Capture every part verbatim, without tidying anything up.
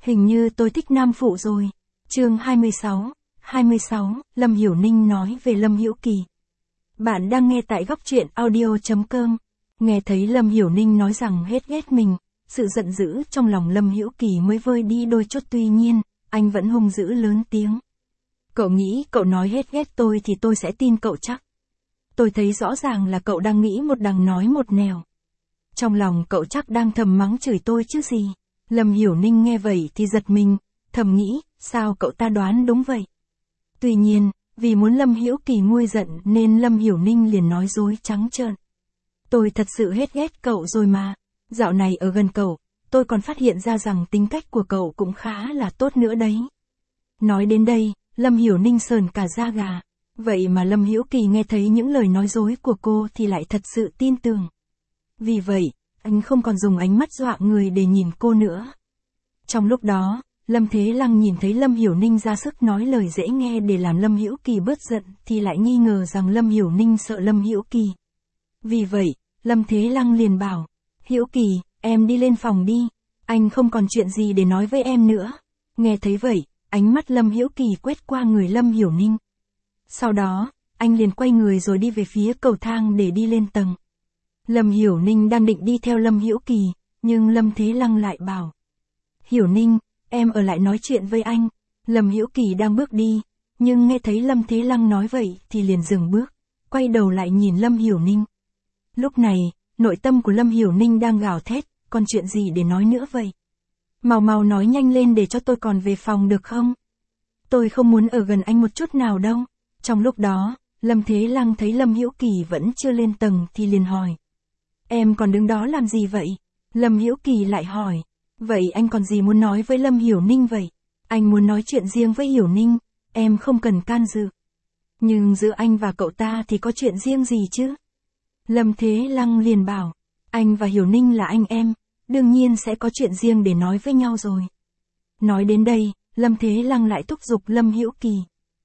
Hình như tôi thích nam phụ rồi. Chương hai mươi sáu, hai mươi sáu, Lâm Hiểu Ninh nói về Lâm Hữu Kỳ. Bạn đang nghe tại góc truyện audio chấm com. Nghe thấy Lâm Hiểu Ninh nói rằng hết ghét mình, sự giận dữ trong lòng Lâm Hữu Kỳ mới vơi đi đôi chút, tuy nhiên, anh vẫn hung dữ lớn tiếng. Cậu nghĩ cậu nói hết ghét tôi thì tôi sẽ tin cậu chắc. Tôi thấy rõ ràng là cậu đang nghĩ một đằng nói một nẻo. Trong lòng cậu chắc đang thầm mắng chửi tôi chứ gì. Lâm Hiểu Ninh nghe vậy thì giật mình, thầm nghĩ, sao cậu ta đoán đúng vậy. Tuy nhiên, vì muốn Lâm Hữu Kỳ nguôi giận nên Lâm Hiểu Ninh liền nói dối trắng trợn. Tôi thật sự hết ghét cậu rồi mà. Dạo này ở gần cậu, tôi còn phát hiện ra rằng tính cách của cậu cũng khá là tốt nữa đấy. Nói đến đây, Lâm Hiểu Ninh sờn cả da gà. Vậy mà Lâm Hữu Kỳ nghe thấy những lời nói dối của cô thì lại thật sự tin tưởng. Vì vậy, anh không còn dùng ánh mắt dọa người để nhìn cô nữa. Trong lúc đó, Lâm Thế Lăng nhìn thấy Lâm Hiểu Ninh ra sức nói lời dễ nghe để làm Lâm Hữu Kỳ bớt giận thì lại nghi ngờ rằng Lâm Hiểu Ninh sợ Lâm Hữu Kỳ. Vì vậy, Lâm Thế Lăng liền bảo, Hữu Kỳ, em đi lên phòng đi, anh không còn chuyện gì để nói với em nữa. Nghe thấy vậy, ánh mắt Lâm Hữu Kỳ quét qua người Lâm Hiểu Ninh. Sau đó, anh liền quay người rồi đi về phía cầu thang để đi lên tầng. Lâm Hiểu Ninh đang định đi theo Lâm Hữu Kỳ, nhưng Lâm Thế Lăng lại bảo. Hiểu Ninh, em ở lại nói chuyện với anh. Lâm Hữu Kỳ đang bước đi, nhưng nghe thấy Lâm Thế Lăng nói vậy thì liền dừng bước, quay đầu lại nhìn Lâm Hiểu Ninh. Lúc này, nội tâm của Lâm Hiểu Ninh đang gào thét, còn chuyện gì để nói nữa vậy? Mau mau nói nhanh lên để cho tôi còn về phòng được không? Tôi không muốn ở gần anh một chút nào đâu. Trong lúc đó, Lâm Thế Lăng thấy Lâm Hữu Kỳ vẫn chưa lên tầng thì liền hỏi. Em còn đứng đó làm gì vậy? Lâm Hữu Kỳ lại hỏi. Vậy anh còn gì muốn nói với Lâm Hiểu Ninh vậy? Anh muốn nói chuyện riêng với Hiểu Ninh, em không cần can dự. Nhưng giữa anh và cậu ta thì có chuyện riêng gì chứ? Lâm Thế Lăng liền bảo. Anh và Hiểu Ninh là anh em, đương nhiên sẽ có chuyện riêng để nói với nhau rồi. Nói đến đây, Lâm Thế Lăng lại thúc giục Lâm Hữu Kỳ.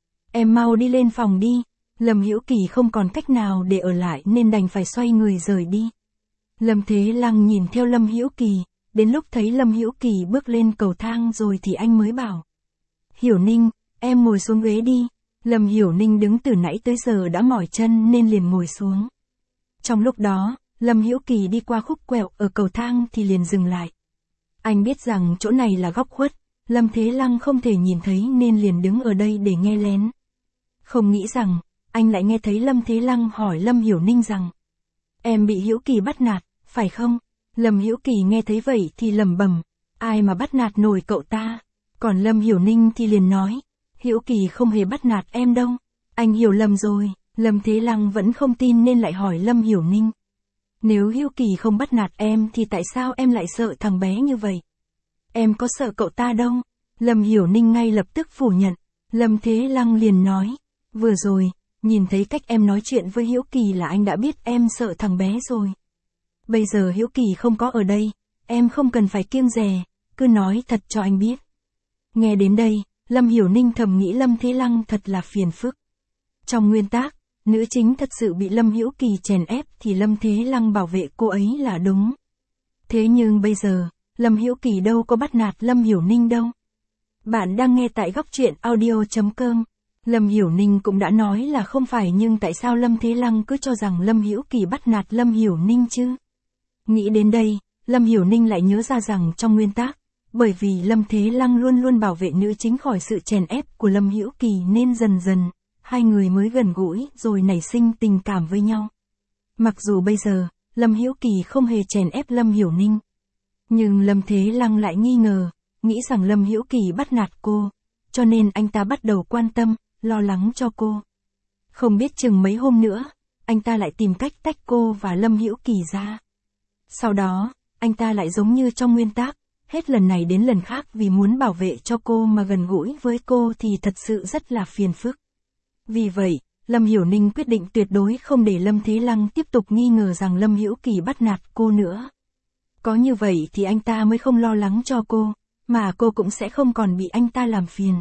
Em mau đi lên phòng đi. Lâm Hữu Kỳ không còn cách nào để ở lại nên đành phải xoay người rời đi. Lâm Thế Lăng nhìn theo Lâm Hữu Kỳ, đến lúc thấy Lâm Hữu Kỳ bước lên cầu thang rồi thì anh mới bảo. Hiểu Ninh, em ngồi xuống ghế đi. Lâm Hiểu Ninh đứng từ nãy tới giờ đã mỏi chân nên liền ngồi xuống. Trong lúc đó, Lâm Hữu Kỳ đi qua khúc quẹo ở cầu thang thì liền dừng lại. Anh biết rằng chỗ này là góc khuất, Lâm Thế Lăng không thể nhìn thấy nên liền đứng ở đây để nghe lén. Không nghĩ rằng, anh lại nghe thấy Lâm Thế Lăng hỏi Lâm Hiểu Ninh rằng. Em bị Hữu Kỳ bắt nạt, phải không? Lâm Hữu Kỳ nghe thấy vậy thì lẩm bẩm, ai mà bắt nạt nổi cậu ta? Còn Lâm Hiểu Ninh thì liền nói, Hữu Kỳ không hề bắt nạt em đâu. Anh hiểu lầm rồi. Lâm Thế Lăng vẫn không tin nên lại hỏi Lâm Hiểu Ninh. Nếu Hữu Kỳ không bắt nạt em thì tại sao em lại sợ thằng bé như vậy? Em có sợ cậu ta đâu? Lâm Hiểu Ninh ngay lập tức phủ nhận. Lâm Thế Lăng liền nói, vừa rồi, nhìn thấy cách em nói chuyện với Hữu Kỳ là anh đã biết em sợ thằng bé rồi. Bây giờ Hữu Kỳ không có ở đây, em không cần phải kiêng dè, cứ nói thật cho anh biết. Nghe đến đây, Lâm Hiểu Ninh thầm nghĩ Lâm Thế Lăng thật là phiền phức. Trong nguyên tắc, nữ chính thật sự bị Lâm Hữu Kỳ chèn ép thì Lâm Thế Lăng bảo vệ cô ấy là đúng. Thế nhưng bây giờ, Lâm Hữu Kỳ đâu có bắt nạt Lâm Hiểu Ninh đâu. Bạn đang nghe tại góc truyện audio chấm com. Lâm Hiểu Ninh cũng đã nói là không phải, nhưng tại sao Lâm Thế Lăng cứ cho rằng Lâm Hữu Kỳ bắt nạt Lâm Hiểu Ninh chứ? Nghĩ đến đây, Lâm Hiểu Ninh lại nhớ ra rằng trong nguyên tắc, bởi vì Lâm Thế Lăng luôn luôn bảo vệ nữ chính khỏi sự chèn ép của Lâm Hữu Kỳ nên dần dần, hai người mới gần gũi rồi nảy sinh tình cảm với nhau. Mặc dù bây giờ, Lâm Hữu Kỳ không hề chèn ép Lâm Hiểu Ninh. Nhưng Lâm Thế Lăng lại nghi ngờ, nghĩ rằng Lâm Hữu Kỳ bắt nạt cô, cho nên anh ta bắt đầu quan tâm, lo lắng cho cô. Không biết chừng mấy hôm nữa, anh ta lại tìm cách tách cô và Lâm Hữu Kỳ ra. Sau đó, anh ta lại giống như trong nguyên tắc, hết lần này đến lần khác vì muốn bảo vệ cho cô mà gần gũi với cô thì thật sự rất là phiền phức. Vì vậy, Lâm Hiểu Ninh quyết định tuyệt đối không để Lâm Thế Lăng tiếp tục nghi ngờ rằng Lâm Hữu Kỳ bắt nạt cô nữa. Có như vậy thì anh ta mới không lo lắng cho cô, mà cô cũng sẽ không còn bị anh ta làm phiền.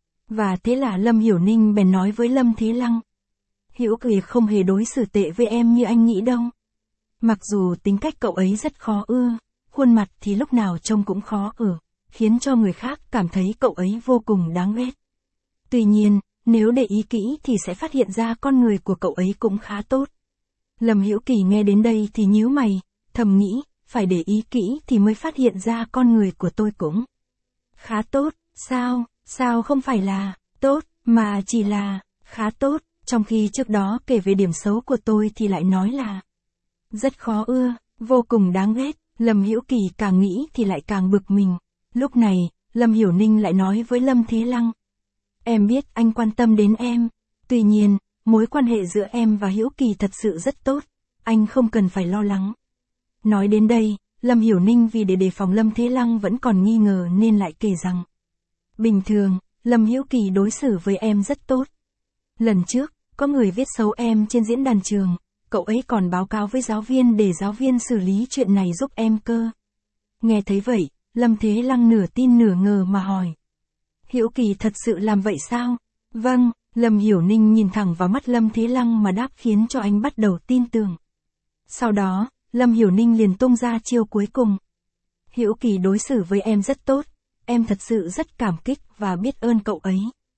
Và thế là Lâm Hiểu Ninh bèn nói với Lâm Thế Lăng. Hữu Kỳ không hề đối xử tệ với em như anh nghĩ đâu. Mặc dù tính cách cậu ấy rất khó ưa, khuôn mặt thì lúc nào trông cũng khó ở, khiến cho người khác cảm thấy cậu ấy vô cùng đáng ghét. Tuy nhiên, nếu để ý kỹ thì sẽ phát hiện ra con người của cậu ấy cũng khá tốt. Lâm Hữu Kỳ nghe đến đây thì nhíu mày, thầm nghĩ, phải để ý kỹ thì mới phát hiện ra con người của tôi cũng khá tốt, sao, sao không phải là tốt, mà chỉ là khá tốt, trong khi trước đó kể về điểm xấu của tôi thì lại nói là rất khó ưa, vô cùng đáng ghét. Lâm Hữu Kỳ càng nghĩ thì lại càng bực mình. Lúc này, Lâm Hiểu Ninh lại nói với Lâm Thế Lăng. Em biết anh quan tâm đến em, tuy nhiên, mối quan hệ giữa em và Hữu Kỳ thật sự rất tốt, anh không cần phải lo lắng. Nói đến đây, Lâm Hiểu Ninh vì để đề phòng Lâm Thế Lăng vẫn còn nghi ngờ nên lại kể rằng. Bình thường, Lâm Hữu Kỳ đối xử với em rất tốt. Lần trước, có người viết xấu em trên diễn đàn trường, cậu ấy còn báo cáo với giáo viên để giáo viên xử lý chuyện này giúp em cơ. Nghe thấy vậy, Lâm Thế Lăng nửa tin nửa ngờ mà hỏi. Hữu Kỳ thật sự làm vậy sao? Vâng, Lâm Hiểu Ninh nhìn thẳng vào mắt Lâm Thế Lăng mà đáp khiến cho anh bắt đầu tin tưởng. Sau đó, Lâm Hiểu Ninh liền tung ra chiêu cuối cùng. Hữu Kỳ đối xử với em rất tốt, em thật sự rất cảm kích và biết ơn cậu ấy.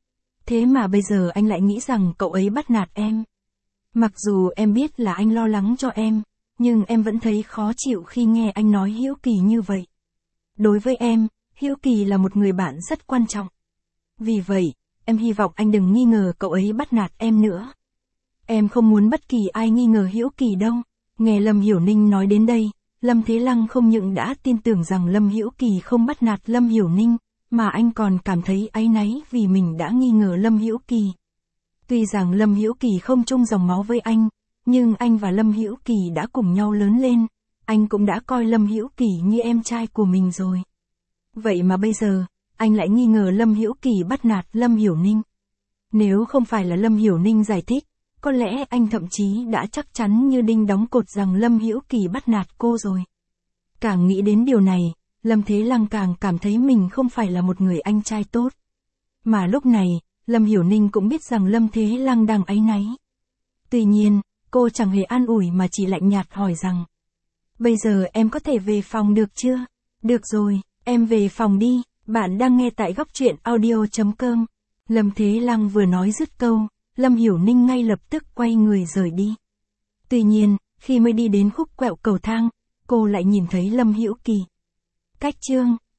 Thế mà bây giờ anh lại nghĩ rằng cậu ấy bắt nạt em. Mặc dù em biết là anh lo lắng cho em, nhưng em vẫn thấy khó chịu khi nghe anh nói Hữu Kỳ như vậy. Đối với em, Hữu Kỳ là một người bạn rất quan trọng. Vì vậy, em hy vọng anh đừng nghi ngờ cậu ấy bắt nạt em nữa. Em không muốn bất kỳ ai nghi ngờ Hữu Kỳ đâu. Nghe Lâm Hiểu Ninh nói đến đây, Lâm Thế Lăng không những đã tin tưởng rằng Lâm Hữu Kỳ không bắt nạt Lâm Hiểu Ninh, mà anh còn cảm thấy áy náy vì mình đã nghi ngờ Lâm Hữu Kỳ. Tuy rằng Lâm Hữu Kỳ không chung dòng máu với anh, nhưng anh và Lâm Hữu Kỳ đã cùng nhau lớn lên, anh cũng đã coi Lâm Hữu Kỳ như em trai của mình rồi. Vậy mà bây giờ, anh lại nghi ngờ Lâm Hữu Kỳ bắt nạt Lâm Hiểu Ninh. Nếu không phải là Lâm Hiểu Ninh giải thích, có lẽ anh thậm chí đã chắc chắn như đinh đóng cột rằng Lâm Hữu Kỳ bắt nạt cô rồi. Càng nghĩ đến điều này, Lâm Thế Lăng càng cảm thấy mình không phải là một người anh trai tốt. Mà lúc này, Lâm Hiểu Ninh cũng biết rằng Lâm Thế Lăng đang áy náy. Tuy nhiên, cô chẳng hề an ủi mà chỉ lạnh nhạt hỏi rằng. Bây giờ em có thể về phòng được chưa? Được rồi, em về phòng đi, bạn đang nghe tại góc truyện audio chấm com. Lâm Thế Lăng vừa nói dứt câu, Lâm Hiểu Ninh ngay lập tức quay người rời đi. Tuy nhiên, khi mới đi đến khúc quẹo cầu thang, cô lại nhìn thấy Lâm Hữu Kỳ. Cách chương